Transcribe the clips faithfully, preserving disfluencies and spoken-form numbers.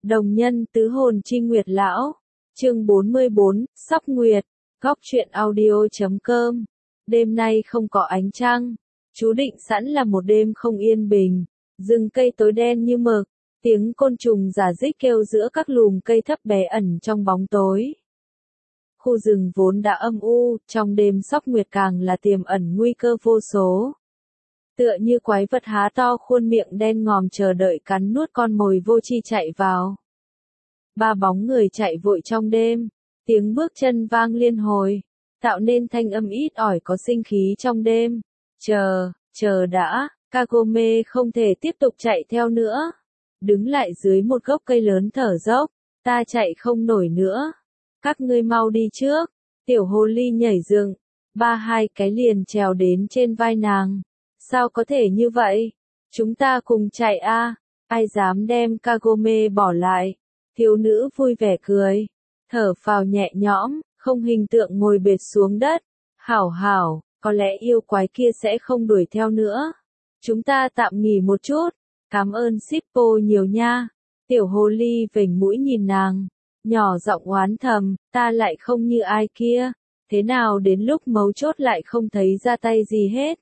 Đồng nhân tứ hồn chi nguyệt lão. Chương bốn mươi bốn, Sóc Nguyệt. Góc truyện audio chấm com. Đêm nay không có ánh trăng. Chú định sẵn là một đêm không yên bình. Rừng cây tối đen như mực. Tiếng côn trùng rả rích kêu giữa các lùm cây thấp bé ẩn trong bóng tối. Khu rừng vốn đã âm u, trong đêm Sóc Nguyệt càng là tiềm ẩn nguy cơ vô số. Tựa như quái vật há to khuôn miệng đen ngòm chờ đợi cắn nuốt con mồi vô tri chạy vào. Ba bóng người chạy vội trong đêm, tiếng bước chân vang liên hồi, tạo nên thanh âm ít ỏi có sinh khí trong đêm. Chờ, chờ đã, Kagome không thể tiếp tục chạy theo nữa. Đứng lại dưới một gốc cây lớn thở dốc, ta chạy không nổi nữa. Các ngươi mau đi trước. Tiểu hồ ly nhảy dựng, ba hai cái liền trèo đến trên vai nàng. Sao có thể như vậy? Chúng ta cùng chạy a, ai dám đem Kagome bỏ lại? Thiếu nữ vui vẻ cười, thở phào nhẹ nhõm, không hình tượng ngồi bệt xuống đất. Hảo hảo, có lẽ yêu quái kia sẽ không đuổi theo nữa. Chúng ta tạm nghỉ một chút. Cảm ơn Shippo nhiều nha. Tiểu hồ ly vểnh mũi nhìn nàng, nhỏ giọng oán thầm, ta lại không như ai kia. Thế nào đến lúc mấu chốt lại không thấy ra tay gì hết.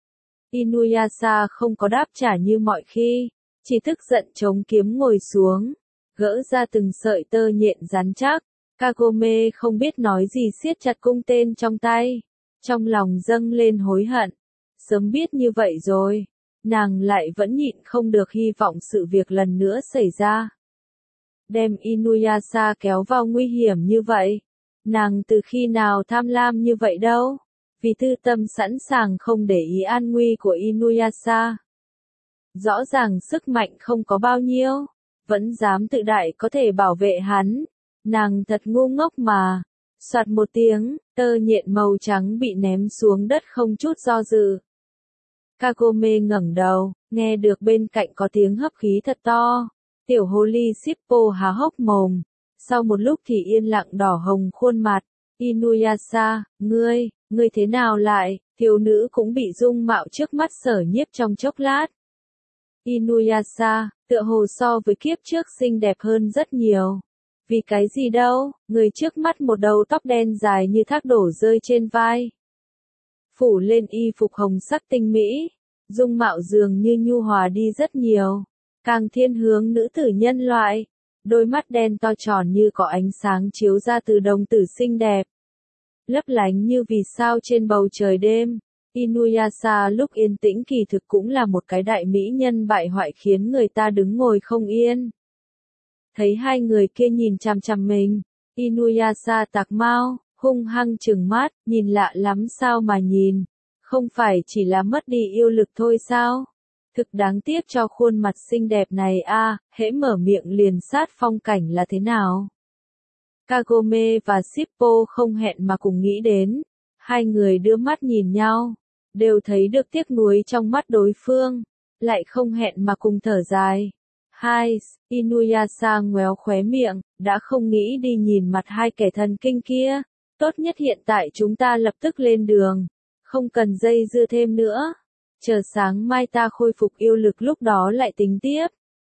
Inuyasha không có đáp trả như mọi khi, chỉ tức giận chống kiếm ngồi xuống, gỡ ra từng sợi tơ nhện rắn chắc. Kagome không biết nói gì siết chặt cung tên trong tay, trong lòng dâng lên hối hận. Sớm biết như vậy rồi, nàng lại vẫn nhịn không được hy vọng sự việc lần nữa xảy ra. Đem Inuyasha kéo vào nguy hiểm như vậy, nàng từ khi nào tham lam như vậy đâu. Vì tư tâm sẵn sàng không để ý an nguy của Inuyasha. Rõ ràng sức mạnh không có bao nhiêu, vẫn dám tự đại có thể bảo vệ hắn. Nàng thật ngu ngốc mà. Soạt một tiếng, tơ nhện màu trắng bị ném xuống đất không chút do dự. Kagome ngẩng đầu, nghe được bên cạnh có tiếng hấp khí thật to. Tiểu hồ ly Shippo há hốc mồm. Sau một lúc thì yên lặng đỏ hồng khuôn mặt. Inuyasha, ngươi, ngươi thế nào lại? Thiếu nữ cũng bị dung mạo trước mắt sở nhiếp trong chốc lát. Inuyasha, tựa hồ so với kiếp trước xinh đẹp hơn rất nhiều. Vì cái gì đâu, người trước mắt một đầu tóc đen dài như thác đổ rơi trên vai. Phủ lên y phục hồng sắc tinh mỹ, dung mạo dường như nhu hòa đi rất nhiều, càng thiên hướng nữ tử nhân loại. Đôi mắt đen to tròn như có ánh sáng chiếu ra từ đồng tử xinh đẹp, lấp lánh như vì sao trên bầu trời đêm. Inuyasha lúc yên tĩnh kỳ thực cũng là một cái đại mỹ nhân bại hoại khiến người ta đứng ngồi không yên. Thấy hai người kia nhìn chằm chằm mình, Inuyasha tạc mau, hung hăng trừng mắt, nhìn lạ lắm sao mà nhìn, không phải chỉ là mất đi yêu lực thôi sao? Thực đáng tiếc cho khuôn mặt xinh đẹp này a, à, hễ mở miệng liền sát phong cảnh là thế nào? Kagome và Shippo không hẹn mà cùng nghĩ đến, hai người đưa mắt nhìn nhau, đều thấy được tiếc nuối trong mắt đối phương, lại không hẹn mà cùng thở dài. Hai, Inuyasha ngoéo khóe miệng, đã không nghĩ đi nhìn mặt hai kẻ thần kinh kia, tốt nhất hiện tại chúng ta lập tức lên đường, không cần dây dưa thêm nữa. Chờ sáng mai ta khôi phục yêu lực lúc đó lại tính tiếp.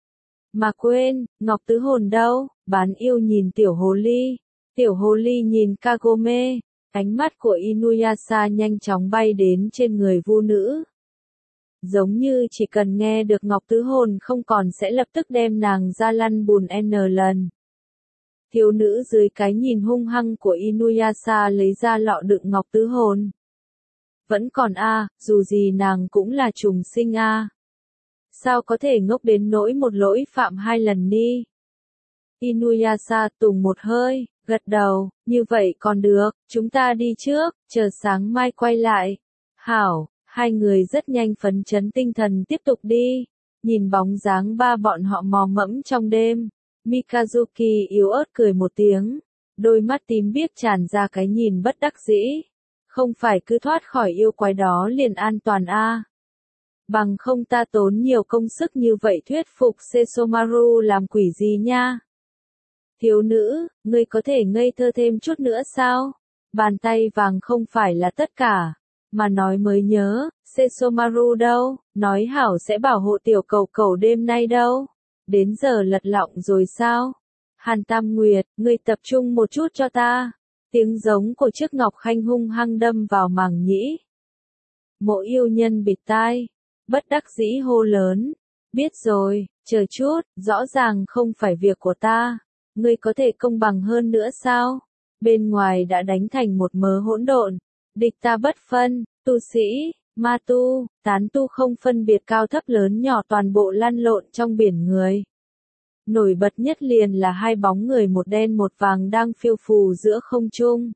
Mà quên, Ngọc Tứ Hồn đâu? Bán yêu nhìn tiểu hồ ly. Tiểu hồ ly nhìn Kagome. Ánh mắt của Inuyasha nhanh chóng bay đến trên người vu nữ. Giống như chỉ cần nghe được Ngọc Tứ Hồn không còn sẽ lập tức đem nàng ra lăn bùn n lần. Thiếu nữ dưới cái nhìn hung hăng của Inuyasha lấy ra lọ đựng Ngọc Tứ Hồn. Vẫn còn a, à, dù gì nàng cũng là trùng sinh a. À. Sao có thể ngốc đến nỗi một lỗi phạm hai lần đi? Inuyasha tùng một hơi, gật đầu, như vậy còn được, chúng ta đi trước, chờ sáng mai quay lại. Hảo, hai người rất nhanh phấn chấn tinh thần tiếp tục đi, nhìn bóng dáng ba bọn họ mò mẫm trong đêm. Mikazuki yếu ớt cười một tiếng, đôi mắt tím biếc tràn ra cái nhìn bất đắc dĩ. Không phải cứ thoát khỏi yêu quái đó liền an toàn a. À. Bằng không ta tốn nhiều công sức như vậy thuyết phục Sesomaru làm quỷ gì nha. Thiếu nữ, ngươi có thể ngây thơ thêm chút nữa sao? Bàn tay vàng không phải là tất cả. Mà nói mới nhớ, Sesomaru đâu, nói hảo sẽ bảo hộ tiểu cầu cầu đêm nay đâu. Đến giờ lật lọng rồi sao? Hàn Tam Nguyệt, ngươi tập trung một chút cho ta. Tiếng giống của chiếc ngọc khanh hung hăng đâm vào màng nhĩ. Mộ yêu nhân bịt tai, bất đắc dĩ hô lớn. Biết rồi, chờ chút, rõ ràng không phải việc của ta. Ngươi có thể công bằng hơn nữa sao? Bên ngoài đã đánh thành một mớ hỗn độn. Địch ta bất phân, tu sĩ, ma tu, tán tu không phân biệt cao thấp lớn nhỏ toàn bộ lăn lộn trong biển người. Nổi bật nhất liền là hai bóng người một đen một vàng đang phiêu phù giữa không trung.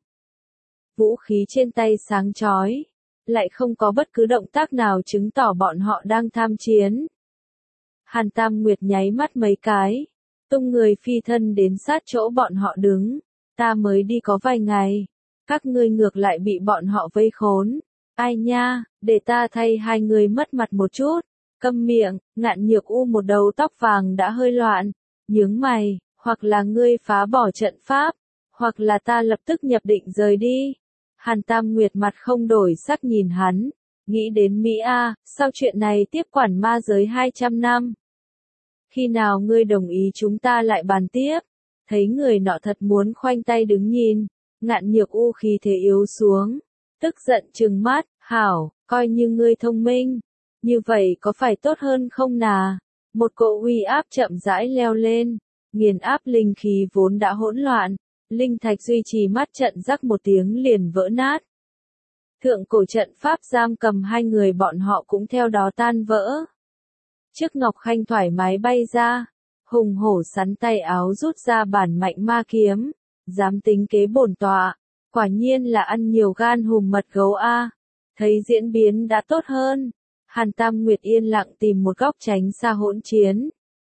Vũ khí trên tay sáng chói, lại không có bất cứ động tác nào chứng tỏ bọn họ đang tham chiến. Hàn Tam Nguyệt nháy mắt mấy cái, tung người phi thân đến sát chỗ bọn họ đứng. Ta mới đi có vài ngày, các ngươi ngược lại bị bọn họ vây khốn. Ai nha, để ta thay hai người mất mặt một chút. Câm miệng, Ngạn Nhược U một đầu tóc vàng đã hơi loạn, nhướng mày, hoặc là ngươi phá bỏ trận pháp, hoặc là ta lập tức nhập định rời đi. Hàn Tam Nguyệt mặt không đổi sắc nhìn hắn, nghĩ đến Mỹ A, sao chuyện này tiếp quản ma giới hai trăm năm? Khi nào ngươi đồng ý chúng ta lại bàn tiếp? Thấy người nọ thật muốn khoanh tay đứng nhìn, Ngạn Nhược U khí thế yếu xuống, tức giận trừng mắt, hảo, coi như ngươi thông minh, như vậy có phải tốt hơn không nà? Một cỗ uy áp chậm rãi leo lên, nghiền áp linh khí vốn đã hỗn loạn, linh thạch duy trì mắt trận rắc một tiếng liền vỡ nát. Thượng cổ trận pháp giam cầm hai người bọn họ cũng theo đó tan vỡ. Chiếc ngọc khanh thoải mái bay ra, hùng hổ sắn tay áo rút ra bản mạnh ma kiếm, dám tính kế bổn tọa, quả nhiên là ăn nhiều gan hùm mật gấu a. Thấy diễn biến đã tốt hơn, Hàn Tam Nguyệt yên lặng tìm một góc tránh xa hỗn chiến.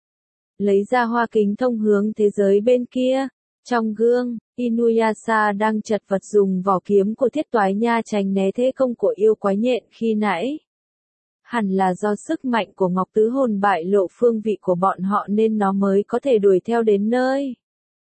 Lấy ra hoa kính thông hướng thế giới bên kia, trong gương, Inuyasha đang chật vật dùng vỏ kiếm của Thiết Toái Nha tránh né thế công của yêu quái nhện khi nãy. Hẳn là do sức mạnh của Ngọc Tứ Hồn bại lộ phương vị của bọn họ nên nó mới có thể đuổi theo đến nơi.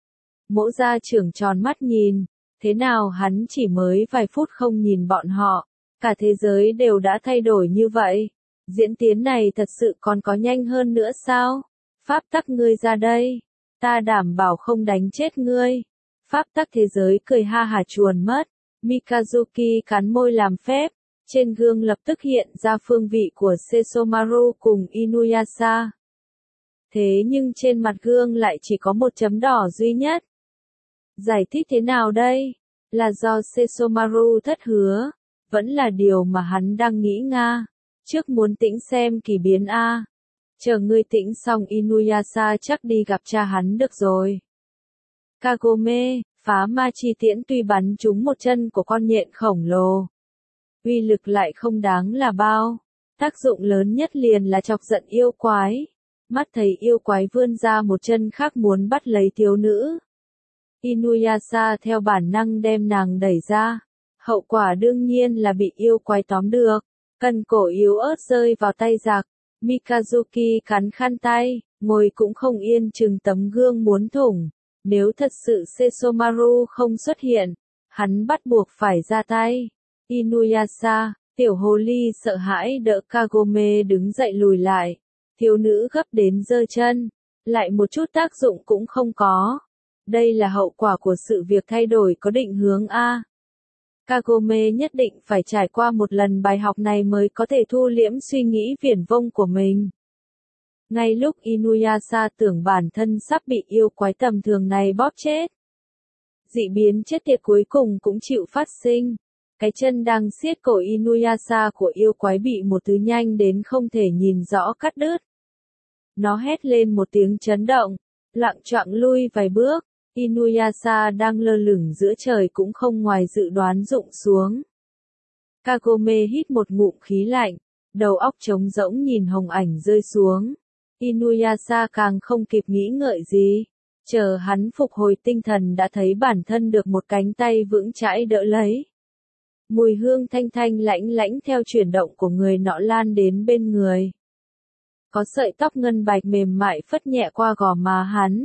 Mỗ gia trưởng tròn mắt nhìn, thế nào hắn chỉ mới vài phút không nhìn bọn họ, cả thế giới đều đã thay đổi như vậy. Diễn tiến này thật sự còn có nhanh hơn nữa sao? Pháp tắc ngươi ra đây, ta đảm bảo không đánh chết ngươi. Pháp tắc thế giới cười ha hả chuồn mất, Mikazuki cắn môi làm phép, trên gương lập tức hiện ra phương vị của Sesomaru cùng Inuyasha. Thế nhưng trên mặt gương lại chỉ có một chấm đỏ duy nhất. Giải thích thế nào đây? Là do Sesomaru thất hứa, vẫn là điều mà hắn đang nghĩ nga. Trước muốn tĩnh xem kỳ biến a. Chờ ngươi tĩnh xong Inuyasha chắc đi gặp cha hắn được rồi. Kagome, phá ma chi tiễn tuy bắn trúng một chân của con nhện khổng lồ. Uy lực lại không đáng là bao. Tác dụng lớn nhất liền là chọc giận yêu quái. Mắt thấy yêu quái vươn ra một chân khác muốn bắt lấy thiếu nữ. Inuyasha theo bản năng đem nàng đẩy ra. Hậu quả đương nhiên là bị yêu quái tóm được. Cần cổ yếu ớt rơi vào tay giặc. Mikazuki cắn khăn tay, ngồi cũng không yên chừng tấm gương muốn thủng. Nếu thật sự Sesomaru không xuất hiện, hắn bắt buộc phải ra tay. Inuyasha, tiểu hồ ly sợ hãi đỡ Kagome đứng dậy lùi lại. Thiếu nữ gấp đến giơ chân, lại một chút tác dụng cũng không có. Đây là hậu quả của sự việc thay đổi có định hướng A. Kagome nhất định phải trải qua một lần bài học này mới có thể thu liễm suy nghĩ viển vông của mình. Ngay lúc Inuyasha tưởng bản thân sắp bị yêu quái tầm thường này bóp chết. Dị biến chết tiệt cuối cùng cũng chịu phát sinh. Cái chân đang siết cổ Inuyasha của yêu quái bị một thứ nhanh đến không thể nhìn rõ cắt đứt. Nó hét lên một tiếng chấn động, lặng choạng lui vài bước. Inuyasha đang lơ lửng giữa trời cũng không ngoài dự đoán rụng xuống. Kagome hít một ngụm khí lạnh, đầu óc trống rỗng nhìn hồng ảnh rơi xuống. Inuyasha càng không kịp nghĩ ngợi gì. Chờ hắn phục hồi tinh thần đã thấy bản thân được một cánh tay vững chãi đỡ lấy. Mùi hương thanh thanh lãnh lãnh theo chuyển động của người nọ lan đến bên người. Có sợi tóc ngân bạch mềm mại phất nhẹ qua gò má hắn.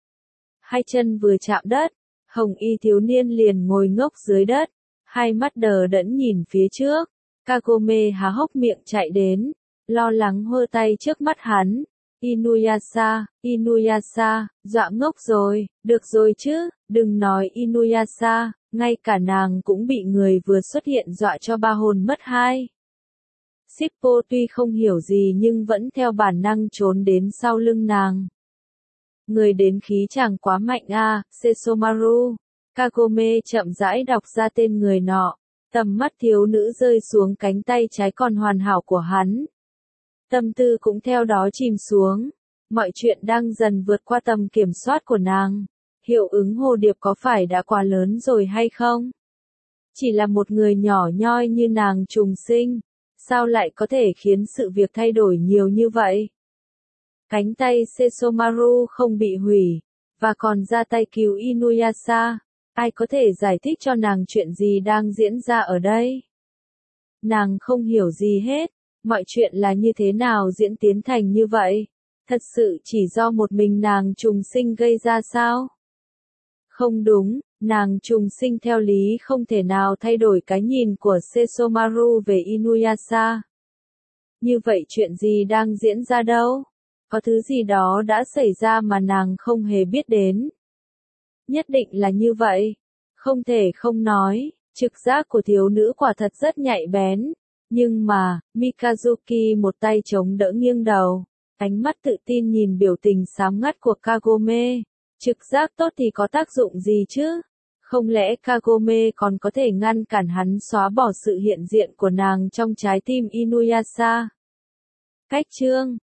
Hai chân vừa chạm đất, hồng y thiếu niên liền ngồi ngốc dưới đất, hai mắt đờ đẫn nhìn phía trước. Kagome há hốc miệng chạy đến, lo lắng hơ tay trước mắt hắn. Inuyasha, Inuyasha, dọa ngốc rồi, được rồi chứ, đừng nói Inuyasha, ngay cả nàng cũng bị người vừa xuất hiện dọa cho ba hồn mất hai. Shippo tuy không hiểu gì nhưng vẫn theo bản năng trốn đến sau lưng nàng. Người đến khí chàng quá mạnh à, Sesomaru. Kagome chậm rãi đọc ra tên người nọ. Tầm mắt thiếu nữ rơi xuống cánh tay trái còn hoàn hảo của hắn. Tâm tư cũng theo đó chìm xuống. Mọi chuyện đang dần vượt qua tầm kiểm soát của nàng. Hiệu ứng hồ điệp có phải đã quá lớn rồi hay không? Chỉ là một người nhỏ nhoi như nàng trùng sinh. Sao lại có thể khiến sự việc thay đổi nhiều như vậy? Cánh tay Sesomaru không bị hủy, và còn ra tay cứu Inuyasha. Ai có thể giải thích cho nàng chuyện gì đang diễn ra ở đây? Nàng không hiểu gì hết. Mọi chuyện là như thế nào diễn tiến thành như vậy? Thật sự chỉ do một mình nàng trùng sinh gây ra sao? Không đúng, nàng trùng sinh theo lý không thể nào thay đổi cái nhìn của Sesomaru về Inuyasha. Như vậy chuyện gì đang diễn ra đâu? Có thứ gì đó đã xảy ra mà nàng không hề biết đến. Nhất định là như vậy. Không thể không nói, trực giác của thiếu nữ quả thật rất nhạy bén. Nhưng mà, Mikazuki một tay chống đỡ nghiêng đầu. Ánh mắt tự tin nhìn biểu tình sáng ngắt của Kagome. Trực giác tốt thì có tác dụng gì chứ? Không lẽ Kagome còn có thể ngăn cản hắn xóa bỏ sự hiện diện của nàng trong trái tim Inuyasha? Cách chương